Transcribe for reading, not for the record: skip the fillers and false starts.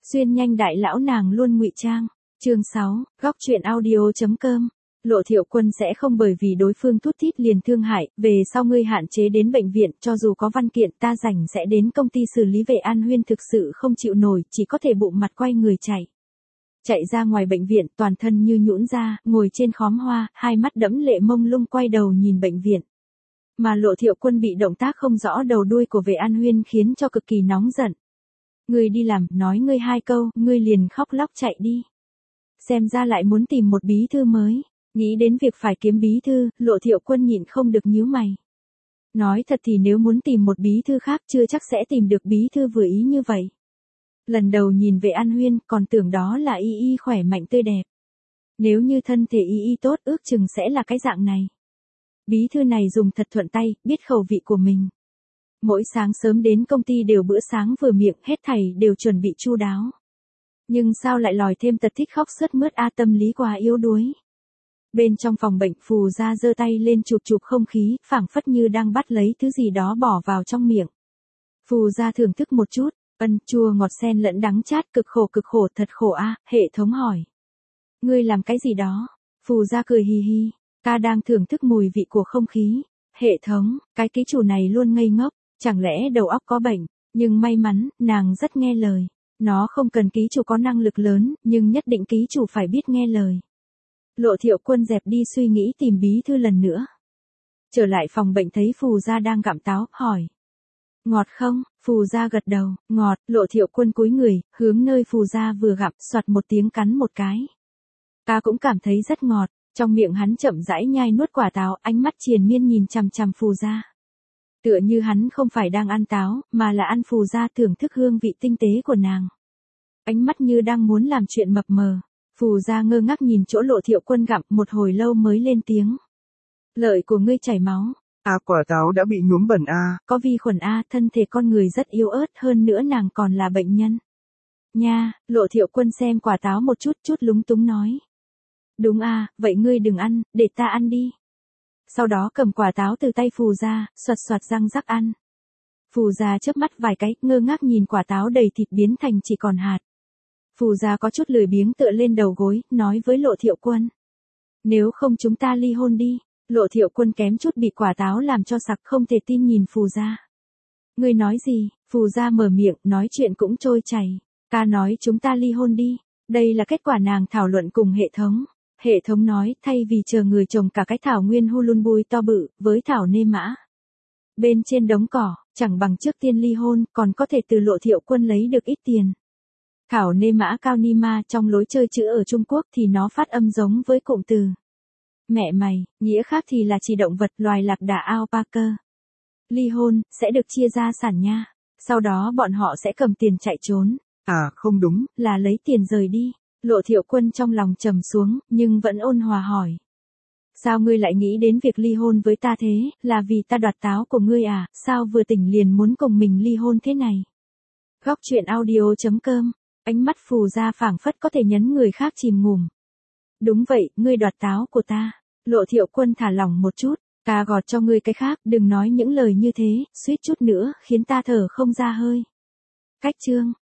Xuyên nhanh đại lão nàng luôn ngụy trang. Chương 6, góc truyện audio.com. Lộ Thiệu Quân sẽ không bởi vì đối phương thút thít liền thương hại, về sau ngươi hạn chế đến bệnh viện, cho dù có văn kiện ta rảnh sẽ đến công ty xử lý. Vệ An Huyên thực sự không chịu nổi, chỉ có thể bụng mặt quay người chạy. Chạy ra ngoài bệnh viện, toàn thân như nhũn ra, ngồi trên khóm hoa, hai mắt đẫm lệ mông lung quay đầu nhìn bệnh viện. Mà Lộ Thiệu Quân bị động tác không rõ đầu đuôi của Vệ An Huyên khiến cho cực kỳ nóng giận. Ngươi đi làm, nói ngươi hai câu, ngươi liền khóc lóc chạy đi. Xem ra lại muốn tìm một bí thư mới. Nghĩ đến việc phải kiếm bí thư, Lộ Thiệu Quân nhịn không được nhíu mày. Nói thật thì nếu muốn tìm một bí thư khác chưa chắc sẽ tìm được bí thư vừa ý như vậy. Lần đầu nhìn Vệ An Huyên còn tưởng đó là y y khỏe mạnh tươi đẹp. Nếu như thân thể y y tốt ước chừng sẽ là cái dạng này. Bí thư này dùng thật thuận tay, biết khẩu vị của mình. Mỗi sáng sớm đến công ty đều bữa sáng vừa miệng, hết thảy đều chuẩn bị chu đáo. Nhưng sao lại lòi thêm tật thích khóc sướt mướt tâm lý quá yếu đuối. Bên trong phòng bệnh Phù Gia giơ tay lên chụp không khí, phảng phất như đang bắt lấy thứ gì đó bỏ vào trong miệng. Phù Gia thưởng thức một chút, chua ngọt xen lẫn đắng chát, cực khổ thật khổ a. Hệ thống hỏi. Ngươi làm cái gì đó? Phù Gia cười hì hì, ta đang thưởng thức mùi vị của không khí. Hệ thống, cái ký chủ này luôn ngây ngốc, chẳng lẽ đầu óc có bệnh, nhưng may mắn, nàng rất nghe lời. Nó không cần ký chủ có năng lực lớn, nhưng nhất định ký chủ phải biết nghe lời. Lộ Thiệu Quân dẹp đi suy nghĩ tìm bí thư lần nữa. Trở lại phòng bệnh thấy Phù Gia đang gặm táo, hỏi. Ngọt không? Phù Gia gật đầu, ngọt. Lộ Thiệu Quân cúi người, hướng nơi Phù Gia vừa gặm, xoạt một tiếng cắn một cái. Ta cũng cảm thấy rất ngọt, trong miệng hắn chậm rãi nhai nuốt quả táo, ánh mắt triền miên nhìn chằm chằm Phù Gia. Tựa như hắn không phải đang ăn táo, mà là ăn Phù Gia thưởng thức hương vị tinh tế của nàng. Ánh mắt như đang muốn làm chuyện mập mờ. Phù Gia ngơ ngác nhìn chỗ Lộ Thiệu Quân gặm, một hồi lâu mới lên tiếng. Lợi của ngươi chảy máu. Quả táo đã bị nhuốm bẩn a. Có vi khuẩn a, thân thể con người rất yếu ớt, hơn nữa nàng còn là bệnh nhân. Nha, Lộ Thiệu Quân xem quả táo một chút lúng túng nói. Đúng a, vậy ngươi đừng ăn, để ta ăn đi. Sau đó cầm quả táo từ tay Phù Gia, xoạt răng rắc ăn. Phù Gia chớp mắt vài cái, ngơ ngác nhìn quả táo đầy thịt biến thành chỉ còn hạt. Phù Gia có chút lười biếng tựa lên đầu gối, nói với Lộ Thiệu Quân. Nếu không chúng ta ly hôn đi. Lộ Thiệu Quân kém chút bị quả táo làm cho sặc, không thể tin nhìn Phù Gia. Ngươi nói gì? Phù Gia mở miệng, nói chuyện cũng trôi chảy. Ta nói chúng ta ly hôn đi. Đây là kết quả nàng thảo luận cùng hệ thống. Hệ thống nói, thay vì chờ người trồng cả cái thảo nguyên Hulunbui to bự, với thảo nê mã. Bên trên đống cỏ, chẳng bằng trước tiên ly hôn, còn có thể từ Lộ Thiệu Quân lấy được ít tiền. Thảo nê mã cao ni ma trong lối chơi chữ ở Trung Quốc thì nó phát âm giống với cụm từ. Mẹ mày, nghĩa khác thì là chỉ động vật loài lạc đà alpaca. Ly hôn, sẽ được chia gia sản nha. Sau đó bọn họ sẽ cầm tiền chạy trốn. Không đúng. Là lấy tiền rời đi. Lộ Thiệu Quân trong lòng trầm xuống, nhưng vẫn ôn hòa hỏi. Sao ngươi lại nghĩ đến việc ly hôn với ta thế, là vì ta đoạt táo của ngươi à, sao vừa tỉnh liền muốn cùng mình ly hôn thế này? Góc truyện audio.com. Ánh mắt Phù Gia phảng phất có thể nhấn người khác chìm ngủm. Đúng vậy, ngươi đoạt táo của ta. Lộ Thiệu Quân thả lỏng một chút, ta gọt cho ngươi cái khác, đừng nói những lời như thế, suýt chút nữa khiến ta thở không ra hơi. Cách chương.